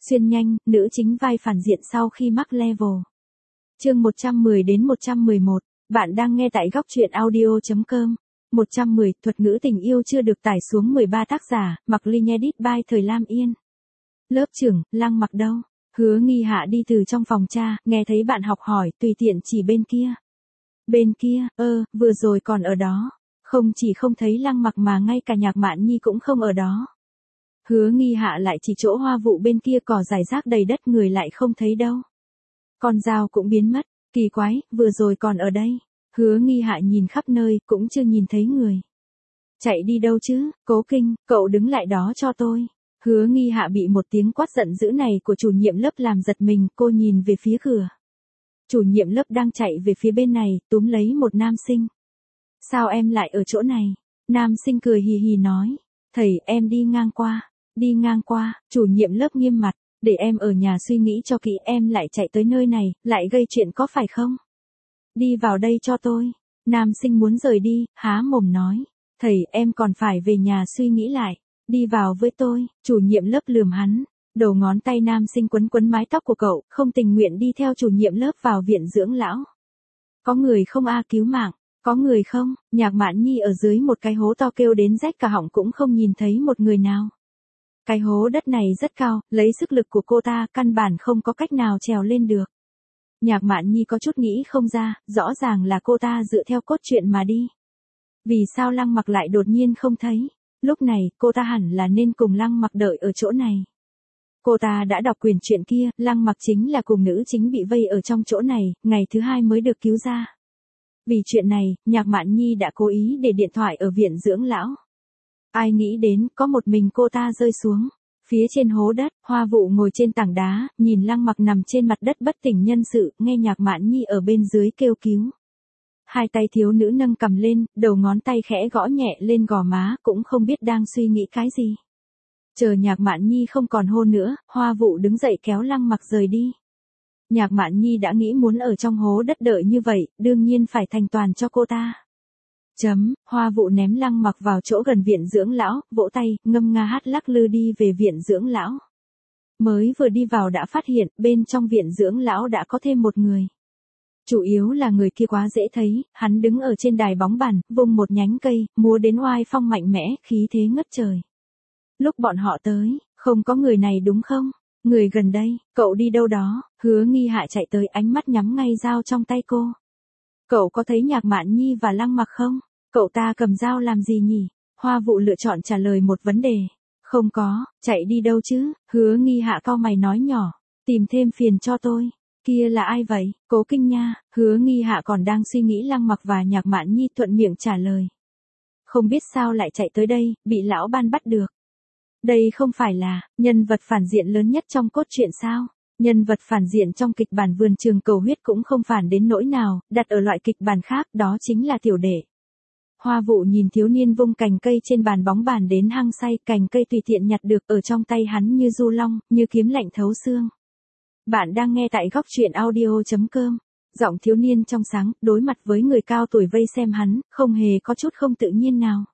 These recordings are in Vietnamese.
Xuyên nhanh, nữ chính vai phản diện sau khi mắc level. Chương 110 đến 111, bạn đang nghe tại góc truyện audio.com. 110, thuật ngữ tình yêu chưa được tải xuống 13 tác giả, Mặc Linh edit by Thời Lam Yên. Lớp trưởng, Lăng Mặc đâu? Hứa Nghi Hạ đi từ trong phòng tra, nghe thấy bạn học hỏi, tùy tiện chỉ bên kia. Bên kia, vừa rồi còn ở đó. Không chỉ không thấy Lăng Mặc mà ngay cả Nhạc Mạn Nhi cũng không ở đó. Hứa Nghi Hạ lại chỉ chỗ hoa vụ bên kia cỏ rải rác đầy đất, người lại không thấy đâu. Con dao cũng biến mất, kỳ quái, vừa rồi còn ở đây. Hứa Nghi Hạ nhìn khắp nơi, cũng chưa nhìn thấy người. Chạy đi đâu chứ, Cố Kinh, cậu đứng lại đó cho tôi. Hứa Nghi Hạ bị một tiếng quát giận dữ này của chủ nhiệm lớp làm giật mình, cô nhìn về phía cửa. Chủ nhiệm lớp đang chạy về phía bên này, túm lấy một nam sinh. Sao em lại ở chỗ này? Nam sinh cười hì hì nói. Thầy, em đi ngang qua. Đi ngang qua, chủ nhiệm lớp nghiêm mặt. Để em ở nhà suy nghĩ cho kỹ, em lại chạy tới nơi này, lại gây chuyện có phải không? Đi vào đây cho tôi. Nam sinh muốn rời đi, há mồm nói. Thầy, em còn phải về nhà suy nghĩ lại. Đi vào với tôi, chủ nhiệm lớp lườm hắn. Đầu ngón tay nam sinh quấn quấn mái tóc của cậu, không tình nguyện đi theo chủ nhiệm lớp vào viện dưỡng lão. Có người không cứu mạng, có người không? Nhạc Mạn Nhi ở dưới một cái hố to kêu đến rách cả họng cũng không nhìn thấy một người nào. Cái hố đất này rất cao, lấy sức lực của cô ta căn bản không có cách nào trèo lên được. Nhạc Mạn Nhi có chút nghĩ không ra, rõ ràng là cô ta dựa theo cốt truyện mà đi. Vì sao Lăng Mặc lại đột nhiên không thấy? Lúc này, cô ta hẳn là nên cùng Lăng Mặc đợi ở chỗ này. Cô ta đã đọc quyển truyện kia, Lăng Mặc chính là cùng nữ chính bị vây ở trong chỗ này, ngày thứ 2 mới được cứu ra. Vì chuyện này, Nhạc Mạn Nhi đã cố ý để điện thoại ở viện dưỡng lão. Ai nghĩ đến, có một mình cô ta rơi xuống. Phía trên hố đất, Hoa Vụ ngồi trên tảng đá, nhìn Lăng Mặc nằm trên mặt đất bất tỉnh nhân sự, nghe Nhạc Mạn Nhi ở bên dưới kêu cứu. Hai tay thiếu nữ nâng cầm lên, đầu ngón tay khẽ gõ nhẹ lên gò má, cũng không biết đang suy nghĩ cái gì. Chờ Nhạc Mạn Nhi không còn hô nữa, Hoa Vụ đứng dậy kéo Lăng Mặc rời đi. Nhạc Mạn Nhi đã nghĩ muốn ở trong hố đất đợi như vậy, đương nhiên phải thành toàn cho cô ta. Hoa Vụ ném Lăng Mặc vào chỗ gần viện dưỡng lão, vỗ tay, ngâm nga hát lắc lư đi về viện dưỡng lão. Mới vừa đi vào đã phát hiện, bên trong viện dưỡng lão đã có thêm một người. Chủ yếu là người kia quá dễ thấy, hắn đứng ở trên đài bóng bàn, vung một nhánh cây, múa đến oai phong mạnh mẽ, khí thế ngất trời. Lúc bọn họ tới, không có người này đúng không? Người gần đây, cậu đi đâu đó? Hứa Nghi Hạ chạy tới, ánh mắt nhắm ngay dao trong tay cô. Cậu có thấy Nhạc Mạn Nhi và Lăng Mặc không? Cậu ta cầm dao làm gì nhỉ? Hoa Vụ lựa chọn trả lời một vấn đề. Không có, chạy đi đâu chứ? Hứa Nghi Hạ cau mày nói nhỏ. Tìm thêm phiền cho tôi. Kia là ai vậy? Cố Kinh nha. Hứa Nghi Hạ còn đang suy nghĩ Lăng Mặc và Nhạc Mạn Nhi thuận miệng trả lời. Không biết sao lại chạy tới đây, bị lão ban bắt được. Đây không phải là nhân vật phản diện lớn nhất trong cốt truyện sao? Nhân vật phản diện trong kịch bản Vườn Trường Cầu Huyết cũng không phản đến nỗi nào, đặt ở loại kịch bản khác, đó chính là tiểu đệ. Hoa Vụ nhìn thiếu niên vung cành cây trên bàn bóng bàn đến hăng say, cành cây tùy tiện nhặt được ở trong tay hắn như du long, như kiếm lạnh thấu xương. Bạn đang nghe tại góc truyện audio.com. Giọng thiếu niên trong sáng, đối mặt với người cao tuổi vây xem hắn, không hề có chút không tự nhiên nào.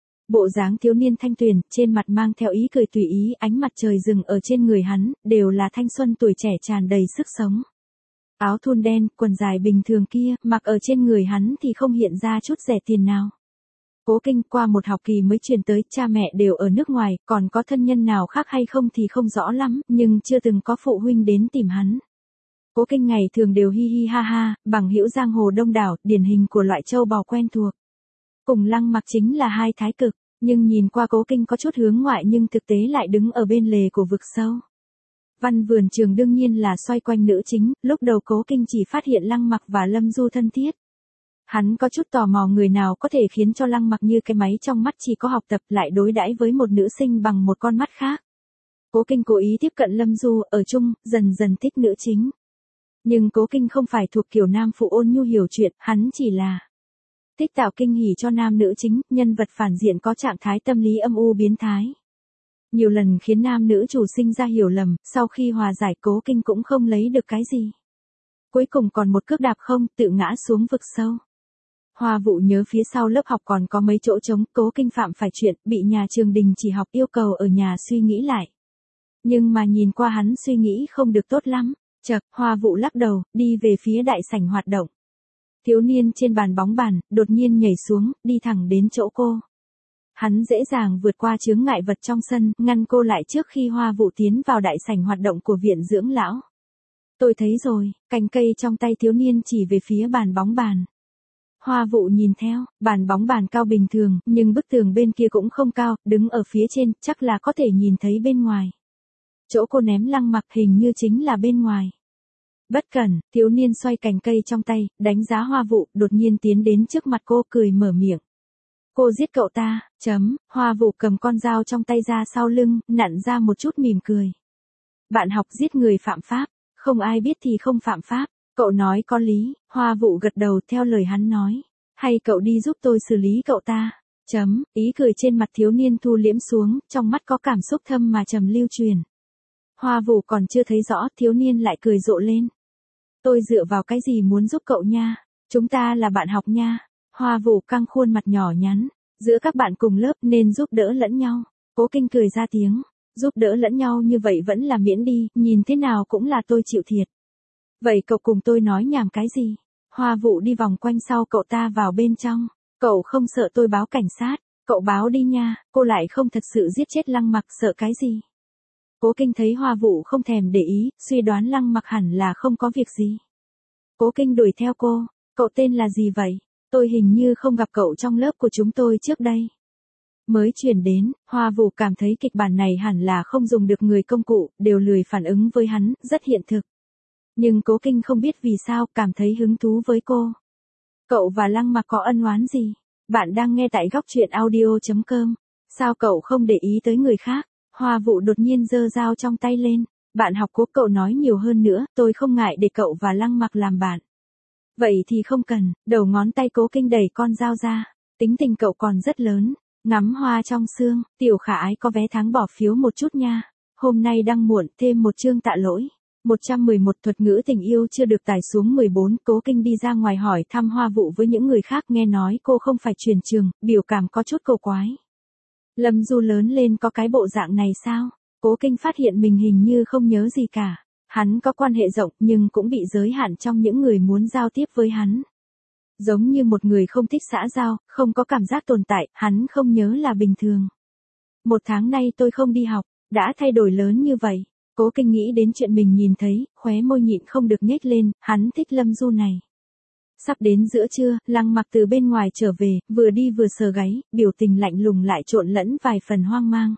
Bộ dáng thiếu niên thanh tuyền, trên mặt mang theo ý cười tùy ý, ánh mặt trời rừng ở trên người hắn, đều là thanh xuân tuổi trẻ tràn đầy sức sống. Áo thun đen, quần dài bình thường kia, mặc ở trên người hắn thì không hiện ra chút rẻ tiền nào. Cố Kinh qua một học kỳ mới chuyển tới, cha mẹ đều ở nước ngoài, còn có thân nhân nào khác hay không thì không rõ lắm, nhưng chưa từng có phụ huynh đến tìm hắn. Cố Kinh ngày thường đều hi hi ha ha, bằng hữu giang hồ đông đảo, điển hình của loại châu bò quen thuộc. Cùng Lăng Mặc chính là hai thái cực, nhưng nhìn qua Cố Kinh có chút hướng ngoại nhưng thực tế lại đứng ở bên lề của vực sâu. Văn Vườn Trường đương nhiên là xoay quanh nữ chính, lúc đầu Cố Kinh chỉ phát hiện Lăng Mặc và Lâm Du thân thiết. Hắn có chút tò mò người nào có thể khiến cho Lăng Mặc như cái máy trong mắt chỉ có học tập lại đối đãi với một nữ sinh bằng một con mắt khác. Cố Kinh cố ý tiếp cận Lâm Du, ở chung, dần dần thích nữ chính. Nhưng Cố Kinh không phải thuộc kiểu nam phụ ôn nhu hiểu chuyện, hắn chỉ là thích tạo kinh hỉ cho nam nữ chính, nhân vật phản diện có trạng thái tâm lý âm u biến thái. Nhiều lần khiến nam nữ chủ sinh ra hiểu lầm, sau khi hòa giải Cố Kinh cũng không lấy được cái gì. Cuối cùng còn một cước đạp không, tự ngã xuống vực sâu. Hoa Vụ nhớ phía sau lớp học còn có mấy chỗ trống, Cố Kinh phạm phải chuyện, bị nhà trường đình chỉ học yêu cầu ở nhà suy nghĩ lại. Nhưng mà nhìn qua hắn suy nghĩ không được tốt lắm. Chậc, Hoa Vũ lắc đầu, đi về phía đại sảnh hoạt động. Thiếu niên trên bàn bóng bàn, đột nhiên nhảy xuống, đi thẳng đến chỗ cô. Hắn dễ dàng vượt qua chướng ngại vật trong sân, ngăn cô lại trước khi Hoa Vũ tiến vào đại sảnh hoạt động của viện dưỡng lão. Tôi thấy rồi, cành cây trong tay thiếu niên chỉ về phía bàn bóng bàn. Hoa Vũ nhìn theo, bàn bóng bàn cao bình thường, nhưng bức tường bên kia cũng không cao, đứng ở phía trên, chắc là có thể nhìn thấy bên ngoài. Chỗ cô ném Lăng Mặc hình như chính là bên ngoài. Bất cẩn, thiếu niên xoay cành cây trong tay, đánh giá Hoa Vũ, đột nhiên tiến đến trước mặt cô cười mở miệng. Cô giết cậu ta, Hoa Vũ cầm con dao trong tay ra sau lưng, nặn ra một chút mỉm cười. Bạn học giết người phạm pháp, không ai biết thì không phạm pháp, cậu nói có lý, Hoa Vũ gật đầu theo lời hắn nói. Hay cậu đi giúp tôi xử lý cậu ta, ý cười trên mặt thiếu niên thu liễm xuống, trong mắt có cảm xúc thâm mà trầm lưu truyền. Hoa Vũ còn chưa thấy rõ, thiếu niên lại cười rộ lên. Tôi dựa vào cái gì muốn giúp cậu nha, chúng ta là bạn học nha. Hoa Vũ căng khuôn mặt nhỏ nhắn, giữa các bạn cùng lớp nên giúp đỡ lẫn nhau. Cố Kinh cười ra tiếng, giúp đỡ lẫn nhau như vậy vẫn là miễn đi, nhìn thế nào cũng là tôi chịu thiệt. Vậy cậu cùng tôi nói nhảm cái gì? Hoa Vũ đi vòng quanh sau cậu ta vào bên trong. Cậu không sợ tôi báo cảnh sát, cậu báo đi nha, cô lại không thật sự giết chết Lăng Mặc, sợ cái gì? Cố Kinh thấy Hoa Vũ không thèm để ý, suy đoán Lăng Mặc hẳn là không có việc gì. Cố Kinh đuổi theo cô, cậu tên là gì vậy? Tôi hình như không gặp cậu trong lớp của chúng tôi trước đây. Mới chuyển đến, Hoa Vũ cảm thấy kịch bản này hẳn là không dùng được người công cụ, đều lười phản ứng với hắn, rất hiện thực. Nhưng Cố Kinh không biết vì sao cảm thấy hứng thú với cô. Cậu và Lăng Mặc có ân oán gì? Bạn đang nghe tại góc truyện audio.com. Sao cậu không để ý tới người khác? Hoa Vũ đột nhiên giơ dao trong tay lên. Bạn học Cố, cậu nói nhiều hơn nữa, tôi không ngại để cậu và Lăng Mặc làm bạn. Vậy thì không cần, đầu ngón tay Cố Kinh đẩy con dao ra. Tính tình cậu còn rất lớn. Ngắm hoa trong sương, Tiểu Khả Ái có vé tháng bỏ phiếu một chút nha. Hôm nay đăng muộn, thêm một chương tạ lỗi. 111 thuật ngữ tình yêu chưa được tải xuống 14. Cố Kinh đi ra ngoài hỏi thăm Hoa Vũ với những người khác, nghe nói cô không phải chuyển trường, biểu cảm có chút cầu quái. Lâm Du lớn lên có cái bộ dạng này sao? Cố Kinh phát hiện mình hình như không nhớ gì cả. Hắn có quan hệ rộng nhưng cũng bị giới hạn trong những người muốn giao tiếp với hắn. Giống như một người không thích xã giao, không có cảm giác tồn tại, hắn không nhớ là bình thường. 1 tháng nay tôi không đi học, đã thay đổi lớn như vậy. Cố Kinh nghĩ đến chuyện mình nhìn thấy, khóe môi nhịn không được nhếch lên, hắn thích Lâm Du này. Sắp đến giữa trưa, Lăng Mặc từ bên ngoài trở về, vừa đi vừa sờ gáy, biểu tình lạnh lùng lại trộn lẫn vài phần hoang mang.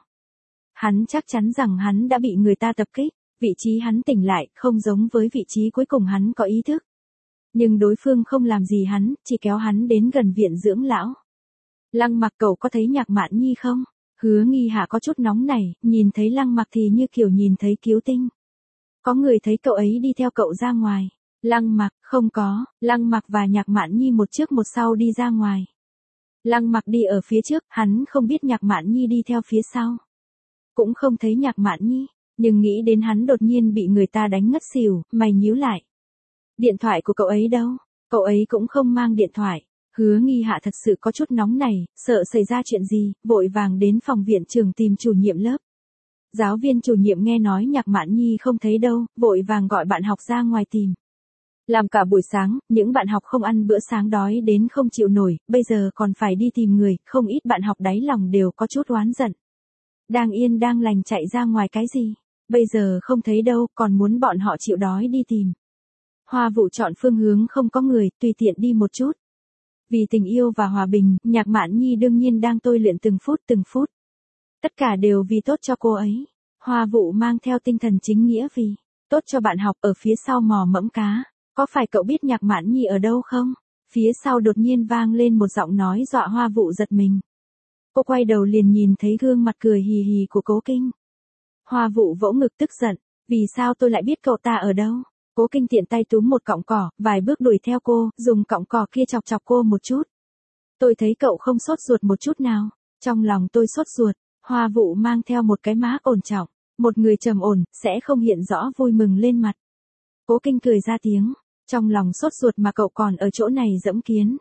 Hắn chắc chắn rằng hắn đã bị người ta tập kích, vị trí hắn tỉnh lại, không giống với vị trí cuối cùng hắn có ý thức. Nhưng đối phương không làm gì hắn, chỉ kéo hắn đến gần viện dưỡng lão. Lăng Mặc, cậu có thấy Nhạc Mạn Nhi không? Hứa Nghi Hạ có chút nóng nảy, nhìn thấy Lăng Mặc thì như kiểu nhìn thấy cứu tinh. Có người thấy cậu ấy đi theo cậu ra ngoài. Lăng Mặc, không có. Lăng Mặc và Nhạc Mạn Nhi một trước một sau đi ra ngoài. Lăng Mặc đi ở phía trước, hắn không biết Nhạc Mạn Nhi đi theo phía sau. Cũng không thấy Nhạc Mạn Nhi, nhưng nghĩ đến hắn đột nhiên bị người ta đánh ngất xỉu, mày nhíu lại. Điện thoại của cậu ấy đâu? Cậu ấy cũng không mang điện thoại. Hứa Nghi Hạ thật sự có chút nóng nảy, sợ xảy ra chuyện gì, vội vàng đến phòng viện trưởng tìm chủ nhiệm lớp. Giáo viên chủ nhiệm nghe nói Nhạc Mạn Nhi không thấy đâu, vội vàng gọi bạn học ra ngoài tìm. Làm cả buổi sáng, những bạn học không ăn bữa sáng đói đến không chịu nổi, bây giờ còn phải đi tìm người, không ít bạn học đáy lòng đều có chút oán giận. Đang yên đang lành chạy ra ngoài cái gì? Bây giờ không thấy đâu, còn muốn bọn họ chịu đói đi tìm. Hoa Vũ chọn phương hướng không có người, tùy tiện đi một chút. Vì tình yêu và hòa bình, Nhạc Mạn Nhi đương nhiên đang tôi luyện từng phút. Tất cả đều vì tốt cho cô ấy. Hoa Vũ mang theo tinh thần chính nghĩa vì tốt cho bạn học ở phía sau mò mẫm cá. Có phải cậu biết Nhạc Mạn Nhi ở đâu không? Phía sau đột nhiên vang lên một giọng nói dọa Hoa Vũ giật mình. Cô quay đầu liền nhìn thấy gương mặt cười hì hì của Cố Kinh. Hoa Vũ vỗ ngực tức giận. Vì sao tôi lại biết cậu ta ở đâu? Cố Kinh tiện tay túm một cọng cỏ, vài bước đuổi theo cô, dùng cọng cỏ kia chọc chọc cô một chút. Tôi thấy cậu không sốt ruột một chút nào. Trong lòng tôi sốt ruột. Hoa Vũ mang theo một cái má ổn trọng. Một người trầm ổn, sẽ không hiện rõ vui mừng lên mặt. Cố Kinh cười ra tiếng. Trong lòng sốt ruột mà cậu còn ở chỗ này dẫm kiến.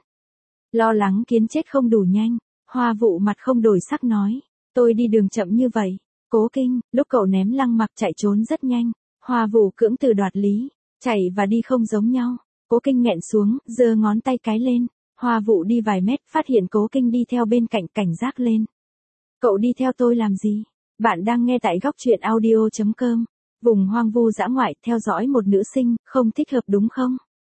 Lo lắng kiến chết không đủ nhanh. Hoa Vũ mặt không đổi sắc nói. Tôi đi đường chậm như vậy. Cố Kinh, lúc cậu ném Lăng Mặc chạy trốn rất nhanh, Hoa Vũ cưỡng từ đoạt lý, chạy và đi không giống nhau. Cố Kinh nghẹn xuống, giơ ngón tay cái lên. Hoa Vũ đi vài mét, phát hiện Cố Kinh đi theo bên cạnh, cảnh giác lên. Cậu đi theo tôi làm gì? Bạn đang nghe tại góc truyện audio.com. Vùng hoang vu dã ngoại, theo dõi một nữ sinh, không thích hợp đúng không?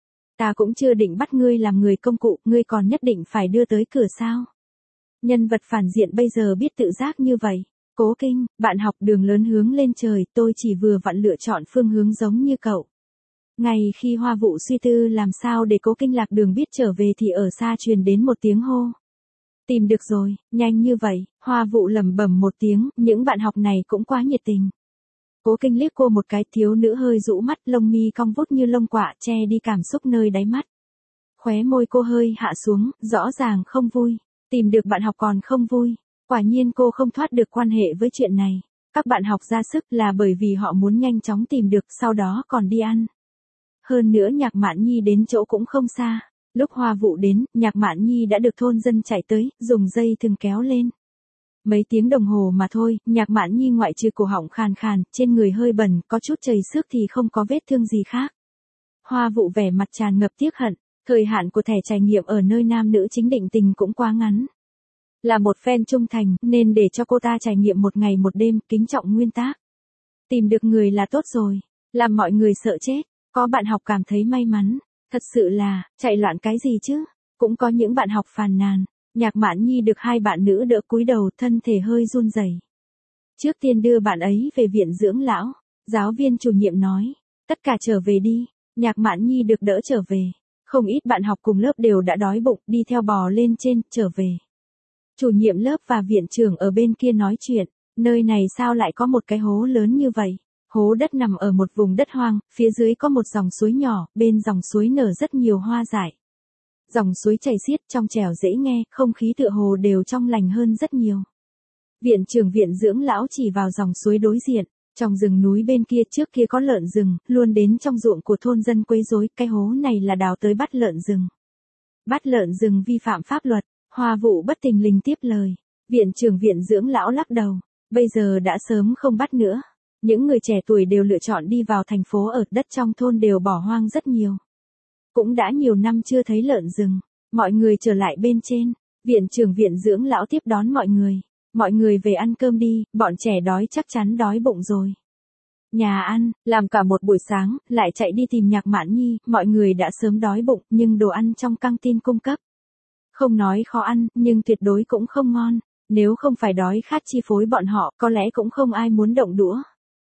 Ta cũng chưa định bắt ngươi làm người công cụ, ngươi còn nhất định phải đưa tới cửa sao? Nhân vật phản diện bây giờ biết tự giác như vậy. Cố Kinh, bạn học đường lớn hướng lên trời, tôi chỉ vừa vặn lựa chọn phương hướng giống như cậu. Ngay khi Hoa Vũ suy tư làm sao để Cố Kinh lạc đường biết trở về thì ở xa truyền đến một tiếng hô. Tìm được rồi, nhanh như vậy, Hoa Vũ lẩm bẩm một tiếng, những bạn học này cũng quá nhiệt tình. Cố Kinh liếc cô một cái, thiếu nữ hơi rũ mắt, lông mi cong vút như lông quạ, che đi cảm xúc nơi đáy mắt. Khóe môi cô hơi hạ xuống, rõ ràng không vui, tìm được bạn học còn không vui. Quả nhiên cô không thoát được quan hệ với chuyện này. Các bạn học ra sức là bởi vì họ muốn nhanh chóng tìm được, sau đó còn đi ăn. Hơn nữa Nhạc Mạn Nhi đến chỗ cũng không xa. Lúc Hoa Vũ đến, Nhạc Mạn Nhi đã được thôn dân chạy tới, dùng dây thừng kéo lên. Mấy tiếng đồng hồ mà thôi, Nhạc Mạn Nhi ngoại trừ cổ họng khàn khàn, trên người hơi bẩn, có chút chảy xước thì không có vết thương gì khác. Hoa Vũ vẻ mặt tràn ngập tiếc hận, thời hạn của thẻ trải nghiệm ở nơi nam nữ chính định tình cũng quá ngắn. Là một fan trung thành, nên để cho cô ta trải nghiệm một ngày một đêm, kính trọng nguyên tắc. Tìm được người là tốt rồi, làm mọi người sợ chết. Có bạn học cảm thấy may mắn, thật sự là, chạy loạn cái gì chứ? Cũng có những bạn học phàn nàn. Nhạc Mạn Nhi được hai bạn nữ đỡ cúi đầu, thân thể hơi run rẩy. Trước tiên đưa bạn ấy về viện dưỡng lão, giáo viên chủ nhiệm nói, tất cả trở về đi. Nhạc Mạn Nhi được đỡ trở về. Không ít bạn học cùng lớp đều đã đói bụng, đi theo bò lên trên, trở về. Chủ nhiệm lớp và viện trưởng ở bên kia nói chuyện, nơi này sao lại có một cái hố lớn như vậy? Hố đất nằm ở một vùng đất hoang, phía dưới có một dòng suối nhỏ, bên dòng suối nở rất nhiều hoa dại. Dòng suối chảy xiết, trong trẻo dễ nghe, không khí tựa hồ đều trong lành hơn rất nhiều. Viện trưởng viện dưỡng lão chỉ vào dòng suối đối diện, trong rừng núi bên kia trước kia có lợn rừng, luôn đến trong ruộng của thôn dân quấy rối, cái hố này là đào tới bắt lợn rừng. Bắt lợn rừng vi phạm pháp luật. Hoa Vũ bất thình lình tiếp lời. Viện trưởng viện dưỡng lão lắc đầu. Bây giờ đã sớm không bắt nữa. Những người trẻ tuổi đều lựa chọn đi vào thành phố, ở đất trong thôn đều bỏ hoang rất nhiều. Cũng đã nhiều năm chưa thấy lợn rừng. Mọi người trở lại bên trên. Viện trưởng viện dưỡng lão tiếp đón mọi người. Mọi người về ăn cơm đi, bọn trẻ đói chắc chắn đói bụng rồi. Nhà ăn, làm cả một buổi sáng, lại chạy đi tìm Nhạc Mạn Nhi, mọi người đã sớm đói bụng, nhưng đồ ăn trong căng tin cung cấp. Không nói khó ăn, nhưng tuyệt đối cũng không ngon. Nếu không phải đói khát chi phối bọn họ, có lẽ cũng không ai muốn động đũa.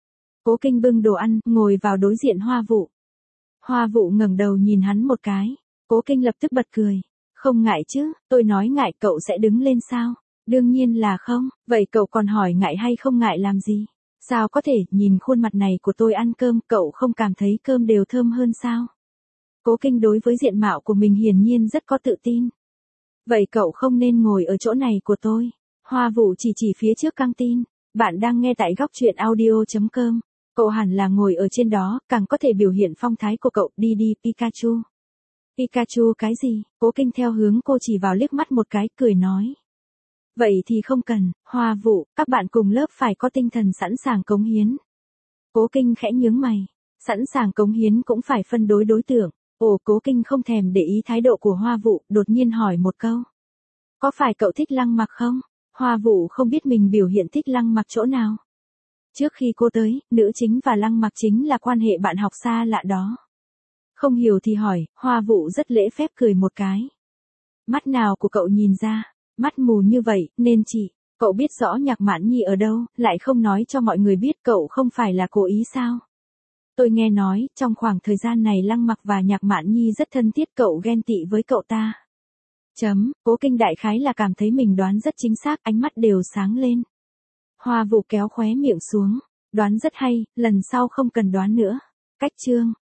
Cố Kinh bưng đồ ăn, ngồi vào đối diện Hoa Vũ. Hoa Vũ ngẩng đầu nhìn hắn một cái. Cố Kinh lập tức bật cười. Không ngại chứ, tôi nói ngại cậu sẽ đứng lên sao? Đương nhiên là không, vậy cậu còn hỏi ngại hay không ngại làm gì? Sao có thể, nhìn khuôn mặt này của tôi ăn cơm, cậu không cảm thấy cơm đều thơm hơn sao? Cố Kinh đối với diện mạo của mình hiển nhiên rất có tự tin. Vậy cậu không nên ngồi ở chỗ này của tôi. Hoa Vũ chỉ phía trước căng tin. Bạn đang nghe tại góc truyện audio.com. Cậu hẳn là ngồi ở trên đó, càng có thể biểu hiện phong thái của cậu. Đi đi Pikachu. Pikachu cái gì? Cố Kinh theo hướng cô chỉ vào liếc mắt một cái, cười nói. Vậy thì không cần, Hoa Vũ, các bạn cùng lớp phải có tinh thần sẵn sàng cống hiến. Cố Kinh khẽ nhướng mày. Sẵn sàng cống hiến cũng phải phân đối đối tượng. Ồ, Cố Kinh không thèm để ý thái độ của Hoa Vũ, đột nhiên hỏi một câu. Có phải cậu thích Lăng Mặc không? Hoa Vũ không biết mình biểu hiện thích Lăng Mặc chỗ nào. Trước khi cô tới, nữ chính và Lăng Mặc chính là quan hệ bạn học xa lạ đó. Không hiểu thì hỏi, Hoa Vũ rất lễ phép cười một cái. Mắt nào của cậu nhìn ra, mắt mù như vậy, nên chị, cậu biết rõ Nhạc Mạn Nhi ở đâu, lại không nói cho mọi người biết, cậu không phải là cố ý sao? Tôi nghe nói, trong khoảng thời gian này Lăng Mặc và Nhạc Mạn Nhi rất thân thiết, cậu ghen tị với cậu ta. Cố Kinh đại khái là cảm thấy mình đoán rất chính xác, ánh mắt đều sáng lên. Hoa Vũ kéo khóe miệng xuống, đoán rất hay, lần sau không cần đoán nữa. Cách chương.